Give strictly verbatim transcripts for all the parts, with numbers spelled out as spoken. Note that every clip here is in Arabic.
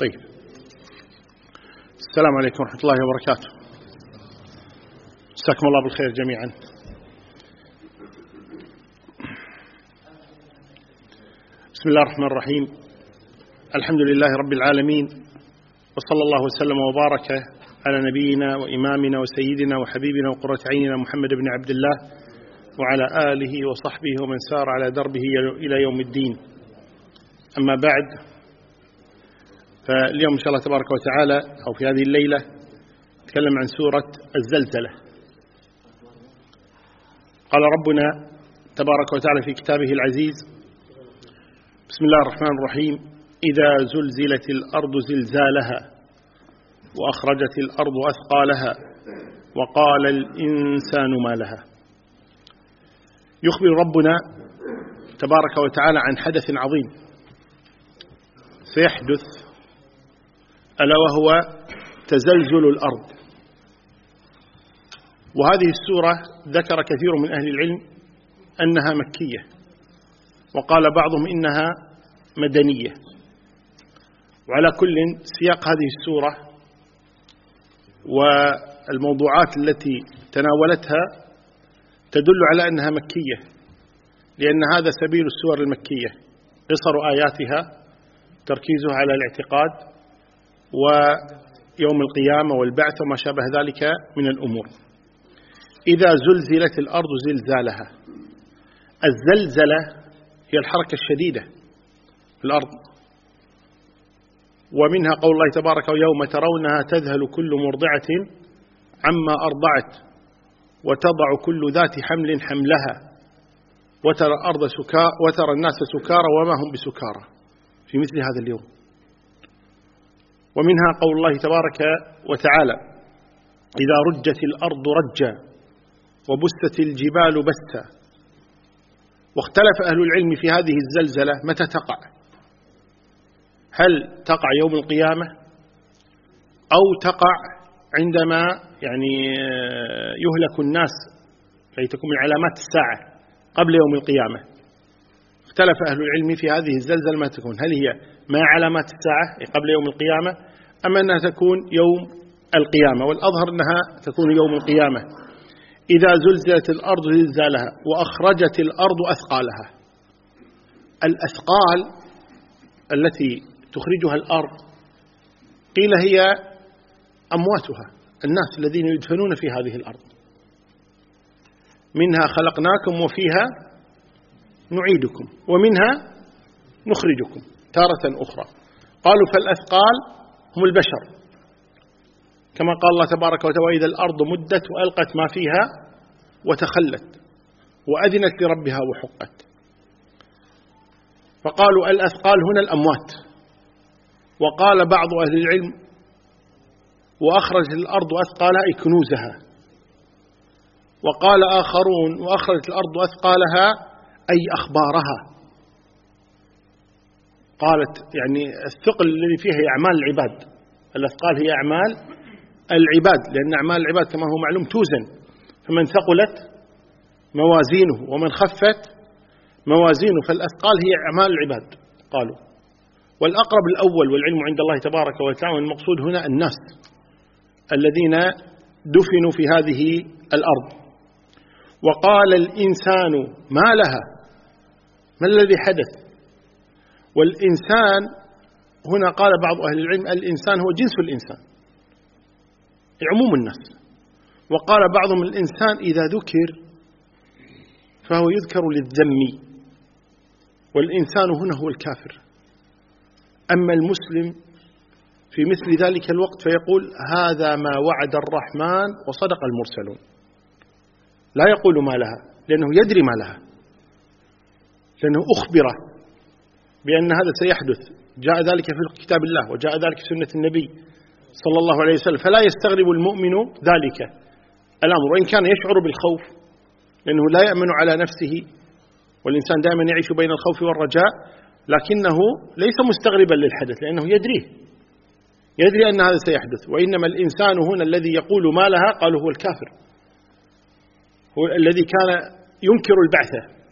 طيب، السلام عليكم ورحمة الله وبركاته. مساكم الله بالخير جميعا. بسم الله الرحمن الرحيم. الحمد لله رب العالمين، وصلى الله وسلم وبارك على نبينا وإمامنا وسيدنا وحبيبنا وقرة عيننا محمد بن عبد الله وعلى آله وصحبه ومن سار على دربه إلى يوم الدين. أما بعد، فاليوم إن شاء الله تبارك وتعالى أو في هذه الليلة نتكلم عن سورة الزلزلة. قال ربنا تبارك وتعالى في كتابه العزيز: بسم الله الرحمن الرحيم: إذا زلزلت الأرض زلزالها وأخرجت الأرض أثقالها وقال الإنسان ما لها. يخبر ربنا تبارك وتعالى عن حدث عظيم سيحدث، ألا وهو تزلزل الأرض. وهذه السورة ذكر كثير من أهل العلم أنها مكية، وقال بعضهم إنها مدنية. وعلى كل سياق هذه السورة والموضوعات التي تناولتها تدل على أنها مكية، لأن هذا سبيل السور المكية، قصر آياتها تركيزها على الاعتقاد ويوم القيامة والبعث وما شابه ذلك من الأمور. إذا زلزلت الأرض زلزالها. الزلزلة هي الحركة الشديدة في الأرض، ومنها قول الله تبارك: يوم ترونها تذهل كل مرضعة عما أرضعت وتضع كل ذات حمل حملها وترى الأرض سكارى وترى الناس سكارى وما هم بسكارى في مثل هذا اليوم. ومنها قول الله تبارك وتعالى: إذا رجت الأرض رجا وبست الجبال بسا. واختلف أهل العلم في هذه الزلزلة متى تقع، هل تقع يوم القيامة أو تقع عندما يعني يهلك الناس، كي تكون من علامات الساعة قبل يوم القيامة. اختلف أهل العلم في هذه الزلزلة ما تكون، هل هي ما علامات الساعة قبل يوم القيامة أم أنها تكون يوم القيامة. والأظهر أنها تكون يوم القيامة. إذا زلزلت الأرض زلزالها وأخرجت الأرض أثقالها. الأثقال التي تخرجها الأرض قيل هي أمواتها، الناس الذين يدفنون في هذه الأرض. منها خلقناكم وفيها نعيدكم ومنها نخرجكم تارة أخرى. قالوا فالأثقال هم البشر، كما قال الله تبارك وتعالى: وإذا الأرض مدت وألقت ما فيها وتخلت وأذنت لربها وحقت. فقالوا الأثقال هنا الأموات. وقال بعض أهل العلم: وأخرجت الأرض أثقالها أي كنوزها. وقال آخرون: وأخرجت الأرض أثقالها أي أخبارها. قالت يعني الثقل الذي فيها هي أعمال العباد. الأثقال هي أعمال العباد، لأن أعمال العباد كما هو معلوم توزن، فمن ثقلت موازينه ومن خفت موازينه، فالأثقال هي أعمال العباد قالوا. والأقرب الأول، والعلم عند الله تبارك وتعالى، المقصود هنا الناس الذين دفنوا في هذه الأرض. وقال الإنسان ما لها. ما الذي حدث؟ والإنسان هنا قال بعض أهل العلم: الإنسان هو جنس الإنسان، عموم الناس. وقال بعضهم: الإنسان إذا ذكر فهو يذكر للذم، والإنسان هنا هو الكافر. أما المسلم في مثل ذلك الوقت فيقول: هذا ما وعد الرحمن وصدق المرسلون. لا يقول ما لها، لأنه يدري ما لها، لأنه أخبره بأن هذا سيحدث. جاء ذلك في كتاب الله وجاء ذلك في سنة النبي صلى الله عليه وسلم. فلا يستغرب المؤمن ذلك الأمر، وإن كان يشعر بالخوف، لأنه لا يأمن على نفسه، والإنسان دائما يعيش بين الخوف والرجاء، لكنه ليس مستغربا للحدث، لأنه يدريه، يدري أن هذا سيحدث. وإنما الإنسان هنا الذي يقول ما لها قالوا هو الكافر، هو الذي كان ينكر البعث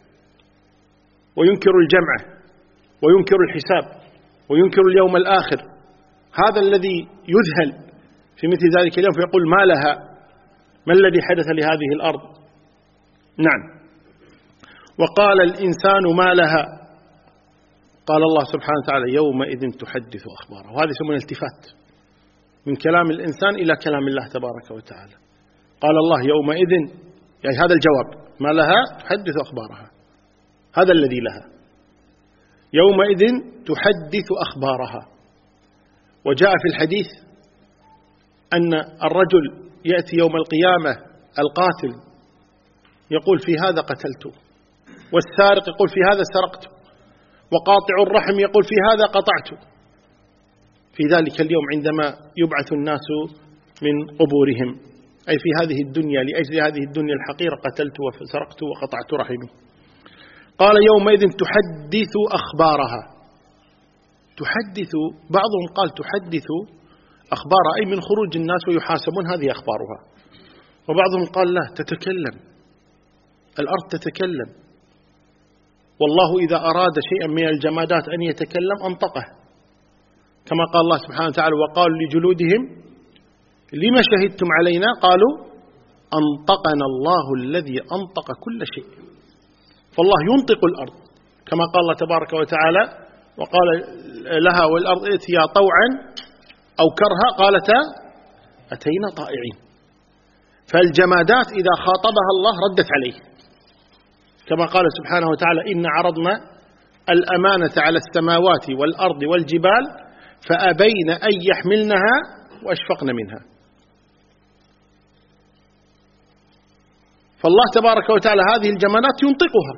وينكر الجمع وينكر الحساب وينكر اليوم الآخر هذا الذي يذهل في مثل ذلك اليوم فيقول ما لها، ما الذي حدث لهذه الأرض؟ نعم. وقال الإنسان ما لها، قال الله سبحانه وتعالى يومئذ تحدث أخبارها. وهذا يسمونه التفات من كلام الإنسان إلى كلام الله تبارك وتعالى. قال الله يومئذ، يعني هذا الجواب، ما لها تحدث أخبارها، هذا الذي لها. يومئذ تحدث أخبارها. وجاء في الحديث أن الرجل يأتي يوم القيامة القاتل يقول في هذا قتلته، والسارق يقول في هذا سرقته، وقاطع الرحم يقول في هذا قطعته. في ذلك اليوم عندما يبعث الناس من قبورهم، أي في هذه الدنيا لأجل هذه الدنيا الحقيرة قتلت وسرقت وقطعت رحمي. قال يومئذ تحدث أخبارها. تحدث، بعضهم قال تحدث أخبارها أي من خروج الناس ويحاسبون، هذه أخبارها. وبعضهم قال لا، تتكلم، الأرض تتكلم، والله إذا أراد شيئا من الجمادات أن يتكلم أنطقه، كما قال الله سبحانه وتعالى وقالوا لجلودهم لما شهدتم علينا؟ قالوا أنطقنا الله الذي أنطق كل شيء. فالله ينطق الأرض كما قال الله تبارك وتعالى وقال لها والأرض ائتيا طوعا أو كرها قالتا أتينا طائعين. فالجمادات إذا خاطبها الله ردت عليه، كما قال سبحانه وتعالى إن عرضنا الأمانة على السماوات والأرض والجبال فأبين أن يحملنها وأشفقن منها. فالله تبارك وتعالى هذه الجمادات ينطقها،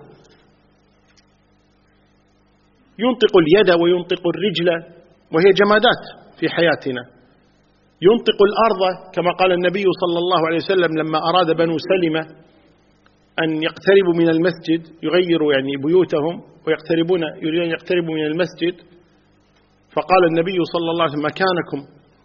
ينطق اليد وينطق الرجل وهي جمادات في حياتنا، ينطق الأرض كما قال النبي صلى الله عليه وسلم لما أراد بنو سلمة أن يقتربوا من المسجد، يغيروا يعني بيوتهم ويقتربون، يريدون يقتربوا من المسجد، فقال النبي صلى الله عليه وسلم مكانكم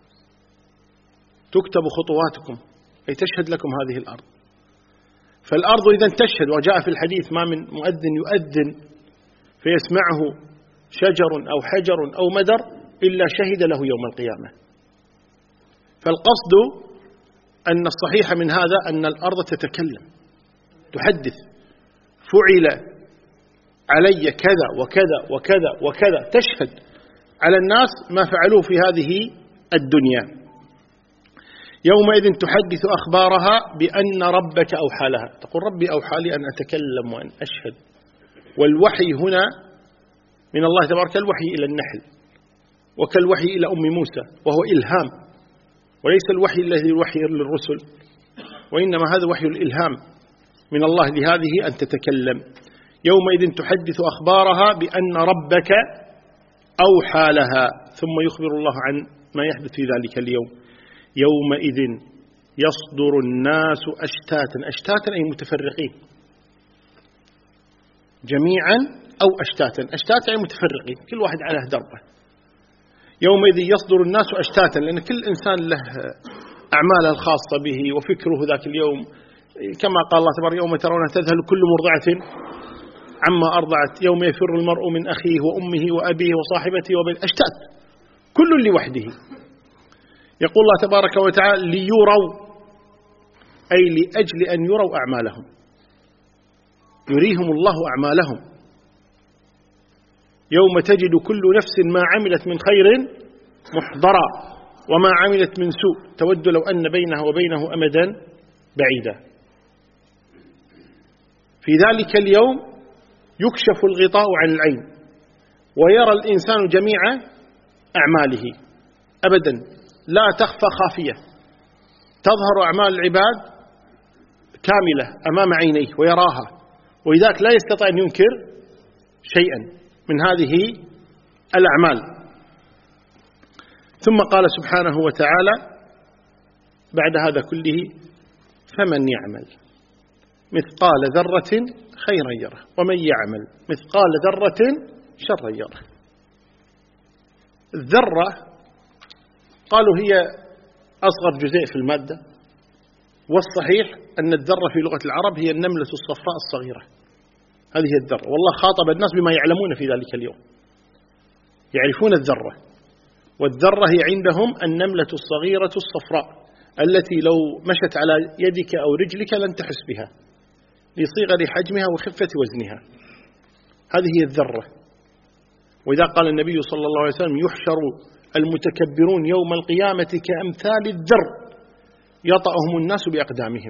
تكتب خطواتكم، أي تشهد لكم هذه الأرض. فالأرض إذا تشهد، وجاء في الحديث ما من مؤذن يؤذن فيسمعه شجر أو حجر أو مدر إلا شهد له يوم القيامة. فالقصد أن الصحيح من هذا أن الأرض تتكلم، تحدث، فعل علي كذا وكذا وكذا وكذا، تشهد على الناس ما فعلوه في هذه الدنيا. يومئذ تحدث أخبارها بأن ربك أوحى لها. تقول ربي أوحى لي أن أتكلم وأن أشهد. والوحي هنا من الله تبارك الوحي إلى النحل، وكالوحي إلى أم موسى، وهو إلهام، وليس الوحي الذي الوحي للرسل، وإنما هذا وحي الإلهام من الله لهذه أن تتكلم. يومئذ تحدث أخبارها بأن ربك أوحى لها. ثم يخبر الله عن ما يحدث في ذلك اليوم. يومئذ يصدر الناس أشتاتا. أشتاتا أي متفرقين جميعا أو أشتاتا. أشتاتا أي متفرقين، كل واحد على دربه. يومئذ يصدر الناس أشتاتا، لأن كل إنسان له أعماله الخاصة به وفكره ذاك اليوم، كما قال الله تبارك يوم ترون تذهل كل مرضعة عما أرضعت، يوم يفر المرء من أخيه وأمه وأبيه وصاحبته وبنيه. أشتات، كل لوحده. يقول الله تبارك وتعالى ليروا، أي لأجل أن يروا أعمالهم، يريهم الله أعمالهم. يوم تجد كل نفس ما عملت من خير محضرا وما عملت من سوء تود لو أن بينها وبينه أمدا بعيدا. في ذلك اليوم يكشف الغطاء عن العين ويرى الإنسان جميع أعماله أبدا، لا تخفى خافية، تظهر أعمال العباد كاملة أمام عينيه ويراها، ولذلك لا يستطيع أن ينكر شيئا من هذه الأعمال. ثم قال سبحانه وتعالى بعد هذا كله فمن يعمل مثقال ذرة خيرا يره ومن يعمل مثقال ذرة شرا يره. الذرة قالوا هي أصغر جزيء في المادة، والصحيح أن الذرة في لغة العرب هي النملة الصفراء الصغيرة، هذه هي الذرة. والله خاطب الناس بما يعلمون في ذلك اليوم، يعرفون الذرة. والذرة هي عندهم النملة الصغيرة الصفراء التي لو مشت على يدك أو رجلك لن تحس بها لصغر حجمها وخفة وزنها. هذه هي الذرة. وإذا قال النبي صلى الله عليه وسلم يحشر المتكبرون يوم القيامة كأمثال الذر يطأهم الناس بأقدامهم.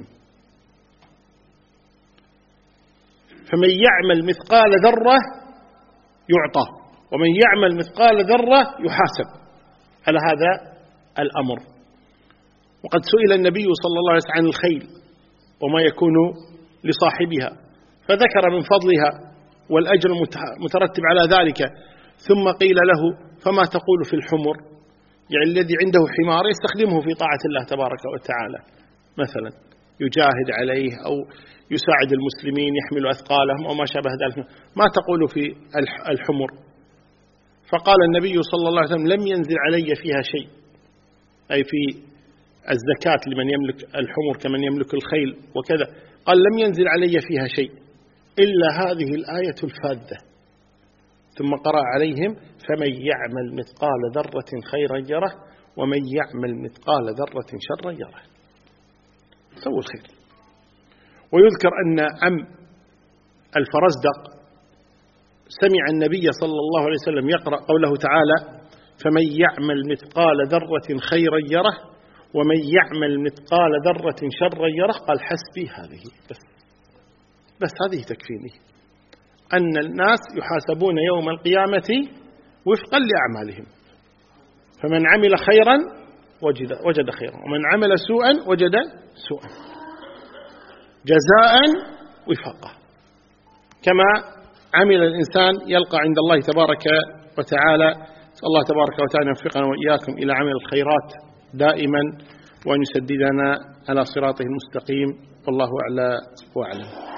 فمن يعمل مثقال ذرة يعطى، ومن يعمل مثقال ذرة يحاسب على هذا الأمر. وقد سئل النبي صلى الله عليه وسلم عن الخيل وما يكون لصاحبها فذكر من فضلها والأجر المترتب على ذلك، ثم قيل له فما تقول في الحمر؟ يعني الذي عنده حمار يستخدمه في طاعة الله تبارك وتعالى، مثلا يجاهد عليه أو يساعد المسلمين يحمل أثقالهم أو ما شابه ذلك، ما تقول في الحمر؟ فقال النبي صلى الله عليه وسلم لم ينزل علي فيها شيء، أي في الزكاة لمن يملك الحمر كمن يملك الخيل وكذا، قال لم ينزل علي فيها شيء إلا هذه الآية الفاذة. ثم قرأ عليهم فمن يعمل مثقال ذرة خيرا يره ومن يعمل مثقال ذرة شرا يره. سووا الخير. ويذكر أن عم الفرزدق سمع النبي صلى الله عليه وسلم يقرأ قوله تعالى فمن يعمل مثقال ذرة خيرا يره ومن يعمل مثقال ذرة شرا يره، قال حسبي هذه بس, بس هذه تكفيني أن الناس يحاسبون يوم القيامة وفقا لأعمالهم، فمن عمل خيرا وجد, وجد خيرا ومن عمل سوءا وجد سوءا جزاء وفاقا، كما عمل الإنسان يلقى عند الله تبارك وتعالى. الله تبارك وتعالى يوفقنا وإياكم إلى عمل الخيرات دائما وأن يسددنا على صراطه المستقيم، والله أعلى وأعلم.